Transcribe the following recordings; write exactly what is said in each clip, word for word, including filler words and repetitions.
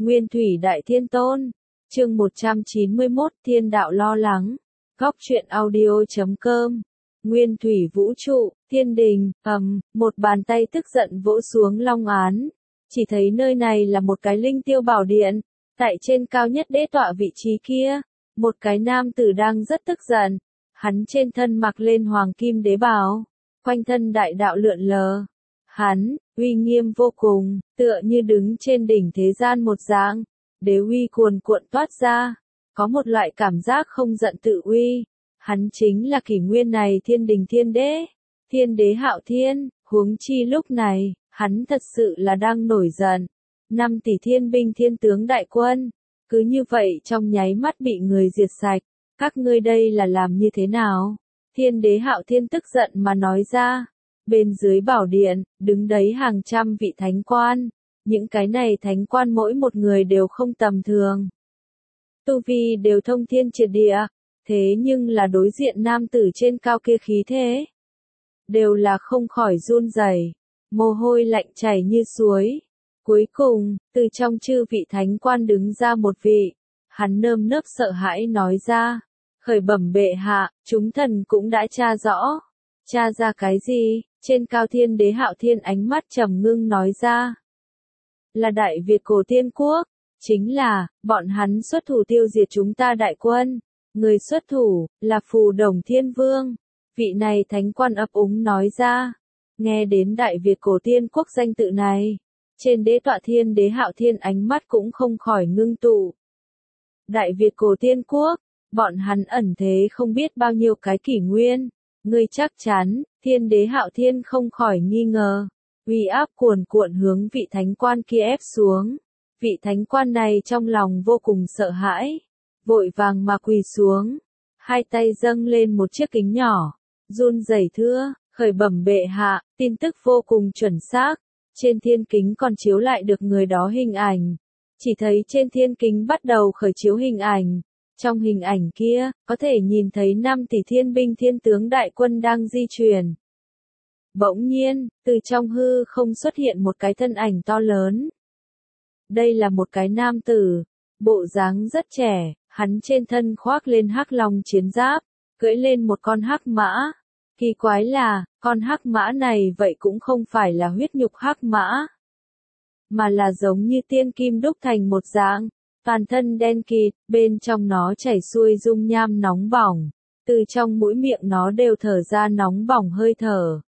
Nguyên Thủy Đại Thiên Tôn. Chương một trăm chín mươi mốt Thiên đạo lo lắng. Góc truyện audio chấm com. Nguyên Thủy Vũ trụ, Thiên đình, ầm, một bàn tay tức giận vỗ xuống Long Án. Chỉ thấy nơi này là một cái linh tiêu bảo điện. Tại trên cao nhất đế tọa vị trí kia, một cái nam tử đang rất tức giận. Hắn trên thân mặc lên hoàng kim đế bào, quanh thân đại đạo lượn lờ. Hắn, uy nghiêm vô cùng, tựa như đứng trên đỉnh thế gian một dạng. Đế uy cuồn cuộn toát ra, có một loại cảm giác không giận tự uy. Hắn chính là kỷ nguyên này thiên đình thiên đế, thiên đế Hạo Thiên, huống chi lúc này, hắn thật sự là đang nổi giận. Năm tỷ thiên binh thiên tướng đại quân, cứ như vậy trong nháy mắt bị người diệt sạch. Các ngươi đây là làm như thế nào? Thiên đế Hạo Thiên tức giận mà nói ra. Bên dưới bảo điện, đứng đấy hàng trăm vị thánh quan. Những cái này thánh quan mỗi một người đều không tầm thường. Tu vi đều thông thiên triệt địa, thế nhưng là đối diện nam tử trên cao kia khí thế. Đều là không khỏi run rẩy, mồ hôi lạnh chảy như suối. Cuối cùng, từ trong chư vị thánh quan đứng ra một vị. Hắn nơm nớp sợ hãi nói ra. Khởi bẩm bệ hạ, chúng thần cũng đã tra rõ. Tra ra cái gì? Trên cao thiên đế Hạo Thiên ánh mắt trầm ngưng nói ra. Là Đại Việt Cổ Tiên Quốc. Chính là, bọn hắn xuất thủ tiêu diệt chúng ta đại quân. Người xuất thủ, là Phù Đồng Thiên Vương. Vị này thánh quan ấp úng nói ra. Nghe đến Đại Việt Cổ Tiên Quốc danh tự này. Trên đế tọa thiên đế Hạo Thiên ánh mắt cũng không khỏi ngưng tụ. Đại Việt Cổ Tiên Quốc, bọn hắn ẩn thế không biết bao nhiêu cái kỷ nguyên. Ngươi chắc chắn, thiên đế Hạo Thiên không khỏi nghi ngờ. Uy áp cuồn cuộn hướng vị thánh quan kia ép xuống. Vị thánh quan này trong lòng vô cùng sợ hãi. Vội vàng mà quỳ xuống. Hai tay dâng lên một chiếc kính nhỏ. Run rẩy thưa, khởi bẩm bệ hạ, tin tức vô cùng chuẩn xác. Trên thiên kính còn chiếu lại được người đó hình ảnh. Chỉ thấy trên thiên kính bắt đầu khởi chiếu hình ảnh. Trong hình ảnh kia, có thể nhìn thấy năm tỷ thiên binh thiên tướng đại quân đang di chuyển. Bỗng nhiên, từ trong hư không xuất hiện một cái thân ảnh to lớn. Đây là một cái nam tử, bộ dáng rất trẻ, hắn trên thân khoác lên hắc long chiến giáp, cưỡi lên một con hắc mã. Kỳ quái là, con hắc mã này vậy cũng không phải là huyết nhục hắc mã, mà là giống như tiên kim đúc thành một dạng. Toàn thân đen kịt, bên trong nó chảy xuôi dung nham nóng bỏng. Từ trong mũi miệng nó đều thở ra nóng bỏng hơi thở.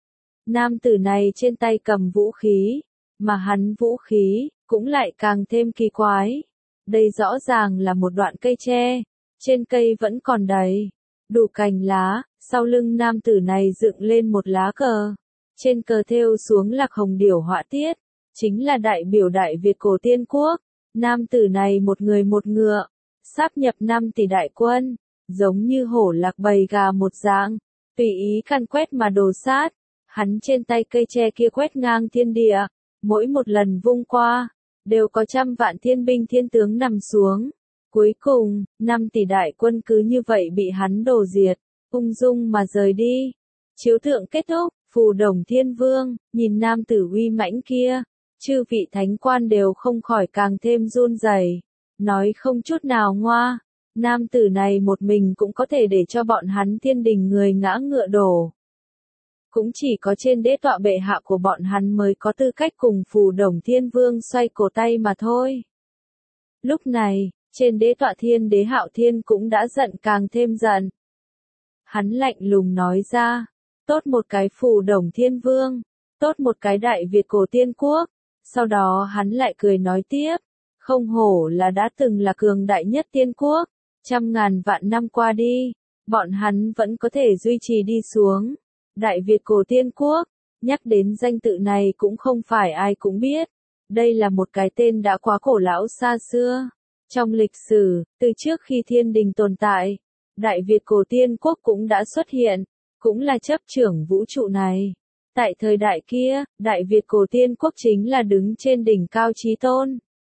Nam tử này trên tay cầm vũ khí, mà hắn vũ khí, cũng lại càng thêm kỳ quái. Đây rõ ràng là một đoạn cây tre, trên cây vẫn còn đầy, đủ cành lá, sau lưng nam tử này dựng lên một lá cờ. Trên cờ thêu xuống lạc hồng điểu họa tiết, chính là đại biểu Đại Việt Cổ Tiên Quốc. Nam tử này một người một ngựa, sáp nhập năm tỷ đại quân, giống như hổ lạc bầy gà một dạng, tùy ý căn quét mà đồ sát. Hắn trên tay cây tre kia quét ngang thiên địa, mỗi một lần vung qua, đều có trăm vạn thiên binh thiên tướng nằm xuống. Cuối cùng, năm tỷ đại quân cứ như vậy bị hắn đổ diệt, ung dung mà rời đi. Chiếu tượng kết thúc, Phù Đồng Thiên Vương, nhìn nam tử uy mãnh kia. Chư vị thánh quan đều không khỏi càng thêm run rẩy, nói không chút nào ngoa, nam tử này một mình cũng có thể để cho bọn hắn thiên đình người ngã ngựa đổ. Cũng chỉ có trên đế tọa bệ hạ của bọn hắn mới có tư cách cùng Phù Đồng Thiên Vương xoay cổ tay mà thôi. Lúc này, trên đế tọa thiên đế Hạo Thiên cũng đã giận càng thêm giận. Hắn lạnh lùng nói ra, tốt một cái Phù Đồng Thiên Vương, tốt một cái Đại Việt Cổ Tiên Quốc. Sau đó hắn lại cười nói tiếp, không hổ là đã từng là cường đại nhất tiên quốc, trăm ngàn vạn năm qua đi, bọn hắn vẫn có thể duy trì đi xuống. Đại Việt Cổ Tiên Quốc, nhắc đến danh tự này cũng không phải ai cũng biết, đây là một cái tên đã quá cổ lão xa xưa. Trong lịch sử, từ trước khi thiên đình tồn tại, Đại Việt Cổ Tiên Quốc cũng đã xuất hiện, cũng là chấp trưởng vũ trụ này. Tại thời đại kia, Đại Việt Cổ Tiên Quốc chính là đứng trên đỉnh cao chí tôn.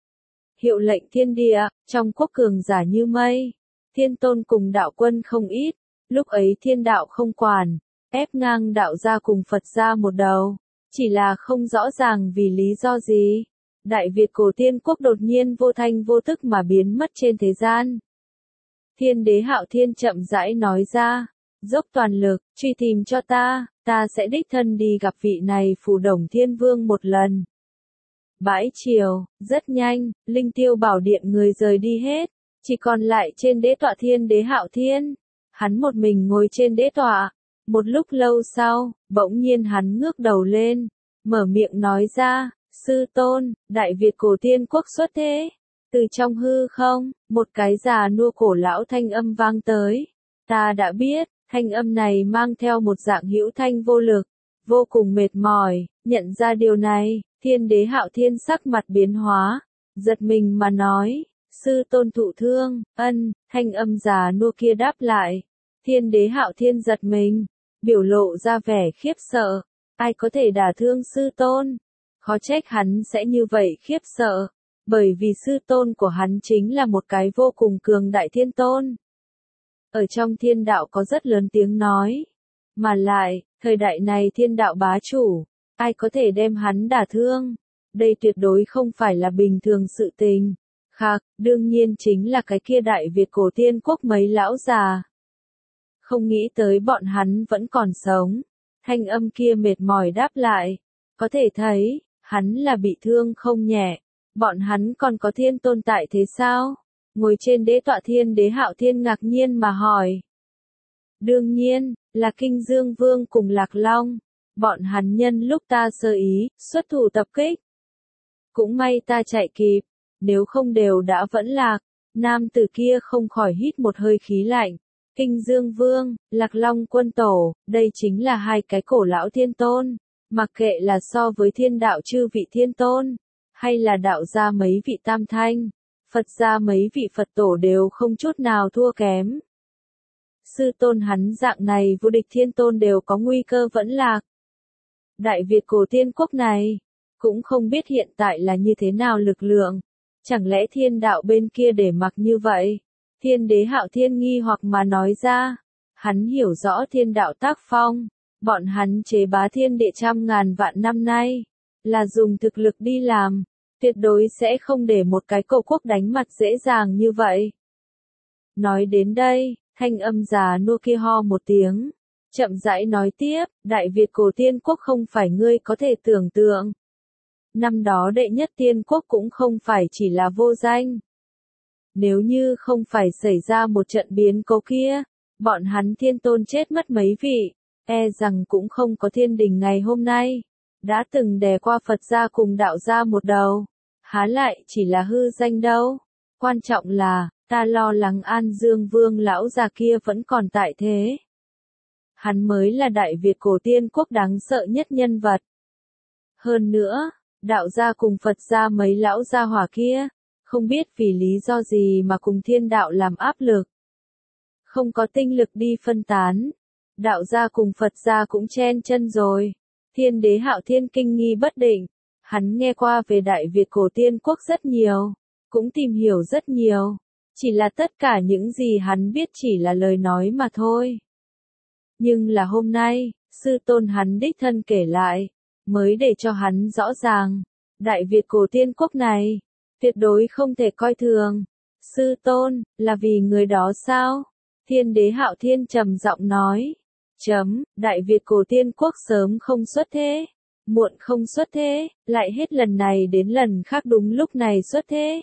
Hiệu lệnh thiên địa, trong quốc cường giả như mây. Thiên tôn cùng đạo quân không ít, lúc ấy thiên đạo không quản, ép ngang đạo gia cùng Phật gia một đầu. Chỉ là không rõ ràng vì lý do gì. Đại Việt cổ tiên quốc đột nhiên vô thanh vô tức mà biến mất trên thế gian. Thiên đế Hạo Thiên chậm rãi nói ra, dốc toàn lực, truy tìm cho ta, ta sẽ đích thân đi gặp vị này Phù Đồng Thiên Vương một lần. Bãi chiều, rất nhanh, Linh Tiêu Bảo Điện người rời đi hết, chỉ còn lại trên đế tọa Thiên đế Hạo Thiên. Hắn một mình ngồi trên đế tọa. Một lúc lâu sau, bỗng nhiên hắn ngước đầu lên, mở miệng nói ra, sư tôn, Đại Việt cổ tiên quốc xuất thế. Từ trong hư không, một cái già nua cổ lão thanh âm vang tới. Ta đã biết, thanh âm này mang theo một dạng hữu thanh vô lực, vô cùng mệt mỏi. Nhận ra điều này, Thiên đế Hạo Thiên sắc mặt biến hóa, giật mình mà nói, sư tôn thụ thương. Ân, thanh âm già nua kia đáp lại. Thiên đế Hạo Thiên giật mình, biểu lộ ra vẻ khiếp sợ. Ai có thể đả thương sư tôn? Khó trách hắn sẽ như vậy khiếp sợ, bởi vì sư tôn của hắn chính là một cái vô cùng cường đại thiên tôn. Ở trong thiên đạo có rất lớn tiếng nói, mà lại, thời đại này thiên đạo bá chủ, ai có thể đem hắn đả thương? Đây tuyệt đối không phải là bình thường sự tình. Khác, đương nhiên chính là cái kia Đại Việt cổ tiên quốc mấy lão già. Không nghĩ tới bọn hắn vẫn còn sống. Thanh âm kia mệt mỏi đáp lại. Có thể thấy, hắn là bị thương không nhẹ. Bọn hắn còn có thiên tôn tại thế sao? Ngồi trên đế tọa Thiên đế Hạo Thiên ngạc nhiên mà hỏi. Đương nhiên, là Kinh Dương Vương cùng Lạc Long. Bọn hắn nhân lúc ta sơ ý, xuất thủ tập kích. Cũng may ta chạy kịp, nếu không đều đã vẫn lạc. Nam tử kia không khỏi hít một hơi khí lạnh. Kinh Dương Vương, Lạc Long quân tổ, đây chính là hai cái cổ lão thiên tôn. Mặc kệ là so với thiên đạo chư vị thiên tôn, hay là đạo gia mấy vị tam thanh, Phật gia mấy vị Phật tổ đều không chút nào thua kém. Sư tôn hắn dạng này vô địch thiên tôn đều có nguy cơ vẫn lạc. Đại Việt cổ tiên quốc này, cũng không biết hiện tại là như thế nào lực lượng. Chẳng lẽ thiên đạo bên kia để mặc như vậy? Thiên đế Hạo Thiên nghi hoặc mà nói ra. Hắn hiểu rõ thiên đạo tác phong. Bọn hắn chế bá thiên địa trăm ngàn vạn năm nay. Là dùng thực lực đi làm. Tuyệt đối sẽ không để một cái cổ quốc đánh mặt dễ dàng như vậy. Nói đến đây, thanh âm già nua kia ho một tiếng. Chậm rãi nói tiếp, Đại Việt cổ tiên quốc không phải ngươi có thể tưởng tượng. Năm đó đệ nhất tiên quốc cũng không phải chỉ là vô danh. Nếu như không phải xảy ra một trận biến cố kia, bọn hắn thiên tôn chết mất mấy vị, e rằng cũng không có thiên đình ngày hôm nay. Đã từng đè qua Phật gia cùng đạo gia một đầu, há lại chỉ là hư danh đâu. Quan trọng là, ta lo lắng An Dương Vương lão già kia vẫn còn tại thế. Hắn mới là Đại Việt cổ tiên quốc đáng sợ nhất nhân vật. Hơn nữa, đạo gia cùng Phật gia mấy lão gia hỏa kia, không biết vì lý do gì mà cùng thiên đạo làm áp lực. Không có tinh lực đi phân tán. Đạo gia cùng Phật gia cũng chen chân rồi. Thiên đế Hạo Thiên kinh nghi bất định. Hắn nghe qua về Đại Việt cổ tiên quốc rất nhiều. Cũng tìm hiểu rất nhiều. Chỉ là tất cả những gì hắn biết chỉ là lời nói mà thôi. Nhưng là hôm nay, sư tôn hắn đích thân kể lại, mới để cho hắn rõ ràng. Đại Việt cổ tiên quốc này, tuyệt đối không thể coi thường. Sư tôn, là vì người đó sao? Thiên đế Hạo Thiên trầm giọng nói. Chấm, Đại Việt cổ tiên quốc sớm không xuất thế, muộn không xuất thế, lại hết lần này đến lần khác đúng lúc này xuất thế.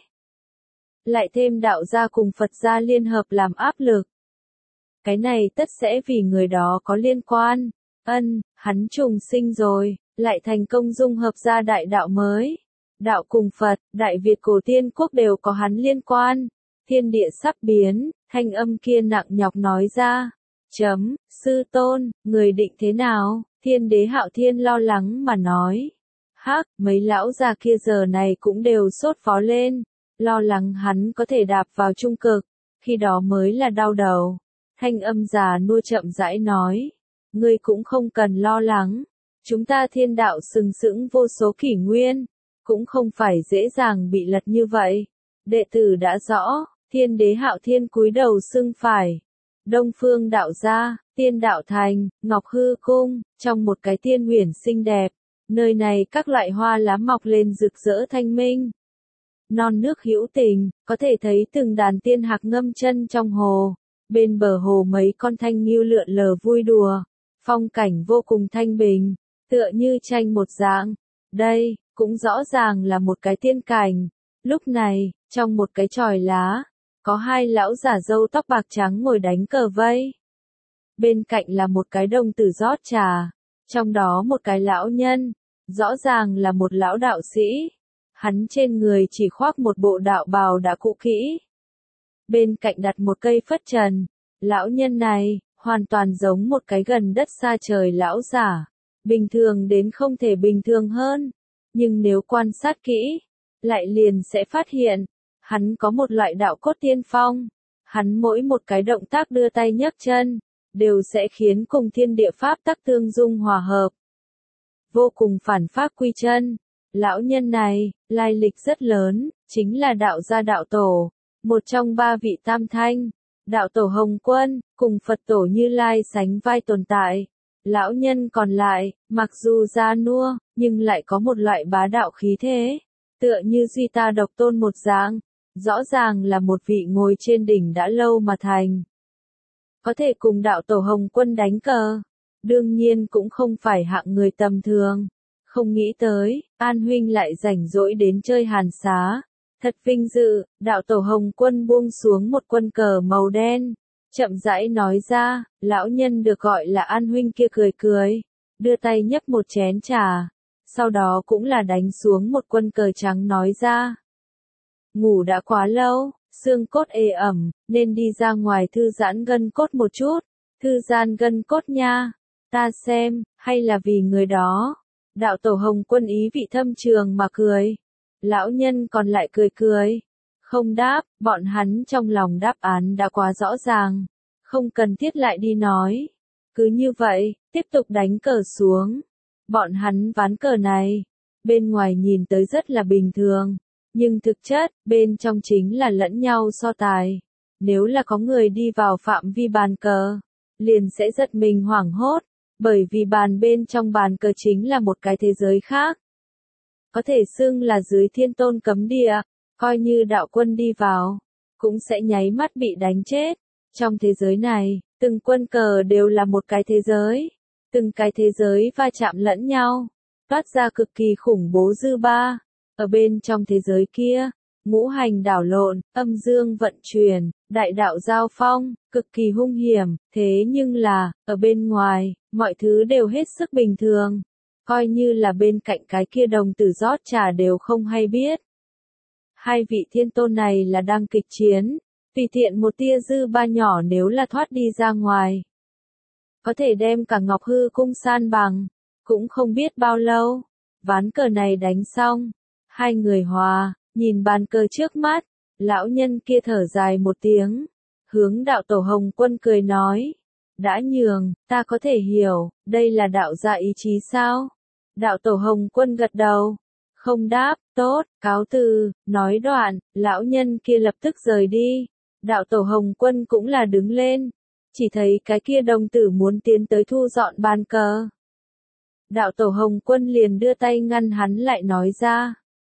Lại thêm đạo gia cùng Phật gia liên hợp làm áp lực. Cái này tất sẽ vì người đó có liên quan. Ân, hắn trùng sinh rồi, lại thành công dung hợp ra đại đạo mới. Đạo cùng Phật, Đại Việt cổ tiên quốc đều có hắn liên quan. Thiên địa sắp biến, thanh âm kia nặng nhọc nói ra. Chấm, sư tôn, người định thế nào? Thiên đế Hạo Thiên lo lắng mà nói. Hắc, mấy lão già kia giờ này cũng đều sốt phó lên. Lo lắng hắn có thể đạp vào trung cực. Khi đó mới là đau đầu. Thanh âm già nua chậm rãi nói. Ngươi cũng không cần lo lắng. Chúng ta thiên đạo sừng sững vô số kỷ nguyên. Cũng không phải dễ dàng bị lật như vậy. Đệ tử đã rõ, Thiên đế Hạo Thiên cúi đầu xưng phải. Đông phương đạo gia, Tiên đạo thành, Ngọc Hư cung, trong một cái tiên huyền xinh đẹp, Nơi này các loại hoa lá mọc lên rực rỡ thanh minh. Non nước hữu tình, có thể thấy từng đàn tiên hạc ngâm chân trong hồ. Bên bờ hồ mấy con thanh nghêu lượn lờ vui đùa. Phong cảnh vô cùng thanh bình, tựa như tranh một dạng. Đây, cũng rõ ràng là một cái tiên cảnh. Lúc này, trong một cái chòi lá, có hai lão giả râu tóc bạc trắng ngồi đánh cờ vây. Bên cạnh là một cái đồng tử rót trà, trong đó một cái lão nhân, rõ ràng là một lão đạo sĩ. Hắn trên người chỉ khoác một bộ đạo bào đã cũ kỹ. Bên cạnh đặt một cây phất trần, lão nhân này, hoàn toàn giống một cái gần đất xa trời lão giả. Bình thường đến không thể bình thường hơn. Nhưng nếu quan sát kỹ, lại liền sẽ phát hiện, hắn có một loại đạo cốt tiên phong. Hắn mỗi một cái động tác đưa tay nhấc chân, đều sẽ khiến cùng thiên địa pháp tắc tương dung hòa hợp. Vô cùng phản pháp quy chân. Lão nhân này, lai lịch rất lớn, chính là đạo gia đạo tổ, một trong ba vị tam thanh, đạo tổ Hồng Quân, cùng Phật tổ Như Lai sánh vai tồn tại. Lão nhân còn lại, mặc dù già nua, nhưng lại có một loại bá đạo khí thế, tựa như duy ta độc tôn một dạng, rõ ràng là một vị ngồi trên đỉnh đã lâu mà thành. Có thể cùng đạo tổ Hồng Quân đánh cờ, đương nhiên cũng không phải hạng người tầm thường. Không nghĩ tới, An huynh lại rảnh rỗi đến chơi hàn xá. Thật vinh dự, đạo tổ Hồng Quân buông xuống một quân cờ màu đen. Chậm rãi nói ra, lão nhân được gọi là An huynh kia cười cười, đưa tay nhấp một chén trà. Sau đó cũng là đánh xuống một quân cờ trắng nói ra. Ngủ đã quá lâu, xương cốt ê ẩm, nên đi ra ngoài thư giãn gân cốt một chút. Thư giãn gân cốt nha, ta xem, hay là vì người đó. Đạo tổ Hồng Quân ý vị thâm trường mà cười. Lão nhân còn lại cười cười. Không đáp, bọn hắn trong lòng đáp án đã quá rõ ràng. Không cần thiết lại đi nói. Cứ như vậy, tiếp tục đánh cờ xuống. Bọn hắn ván cờ này, bên ngoài nhìn tới rất là bình thường. Nhưng thực chất, bên trong chính là lẫn nhau so tài. Nếu là có người đi vào phạm vi bàn cờ, liền sẽ giật mình hoảng hốt. Bởi vì bàn bên trong bàn cờ chính là một cái thế giới khác. Có thể xưng là dưới thiên tôn cấm địa, coi như đạo quân đi vào, cũng sẽ nháy mắt bị đánh chết. Trong thế giới này, từng quân cờ đều là một cái thế giới. Từng cái thế giới va chạm lẫn nhau, toát ra cực kỳ khủng bố dư ba. Ở bên trong thế giới kia, ngũ hành đảo lộn, âm dương vận chuyển, đại đạo giao phong, cực kỳ hung hiểm. Thế nhưng là, ở bên ngoài, mọi thứ đều hết sức bình thường. Coi như là bên cạnh cái kia đồng tử rót trà đều không hay biết. Hai vị thiên tôn này là đang kịch chiến, tùy tiện một tia dư ba nhỏ nếu là thoát đi ra ngoài, có thể đem cả Ngọc Hư cung san bằng, cũng không biết bao lâu. Ván cờ này đánh xong, hai người hòa, nhìn bàn cờ trước mắt, lão nhân kia thở dài một tiếng, hướng đạo tổ Hồng Quân cười nói, đã nhường, ta có thể hiểu, đây là đạo gia ý chí sao? Đạo tổ Hồng Quân gật đầu, không đáp, tốt, cáo từ, nói đoạn, lão nhân kia lập tức rời đi. Đạo tổ Hồng Quân cũng là đứng lên, chỉ thấy cái kia đồng tử muốn tiến tới thu dọn bàn cờ. Đạo tổ Hồng Quân liền đưa tay ngăn hắn lại nói ra.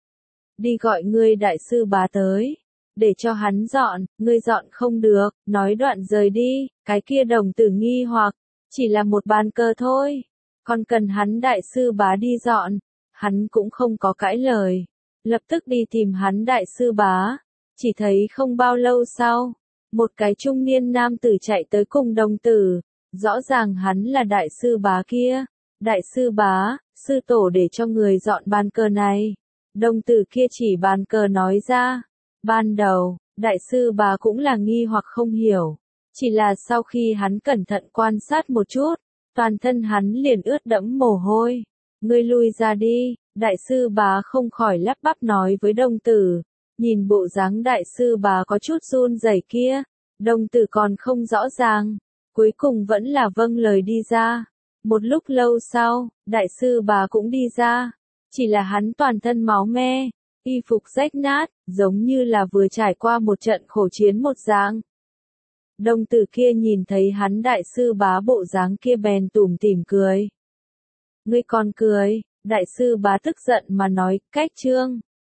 Đi gọi ngươi đại sư bá tới, để cho hắn dọn, ngươi dọn không được, nói đoạn rời đi, cái kia đồng tử nghi hoặc, chỉ là một bàn cờ thôi, còn cần hắn đại sư bá đi dọn, hắn cũng không có cãi lời, lập tức đi tìm hắn đại sư bá, chỉ thấy không bao lâu sau, một cái trung niên nam tử chạy tới cùng đồng tử, rõ ràng hắn là đại sư bá kia, đại sư bá, sư tổ để cho người dọn bàn cờ này, đồng tử kia chỉ bàn cờ nói ra. Ban đầu, đại sư bá cũng là nghi hoặc không hiểu, chỉ là sau khi hắn cẩn thận quan sát một chút, toàn thân hắn liền ướt đẫm mồ hôi. Ngươi lui ra đi, đại sư bá không khỏi lắp bắp nói với đồng tử, nhìn bộ dáng đại sư bá có chút run rẩy kia, đồng tử còn không rõ ràng, cuối cùng vẫn là vâng lời đi ra. Một lúc lâu sau, đại sư bá cũng đi ra, chỉ là hắn toàn thân máu me, y phục rách nát, giống như là vừa trải qua một trận khổ chiến một dạng. Đồng tử kia nhìn thấy hắn đại sư bá bộ dáng kia bèn tủm tỉm cười. Ngươi còn cười, Đại sư Bá tức giận mà nói, cách trương.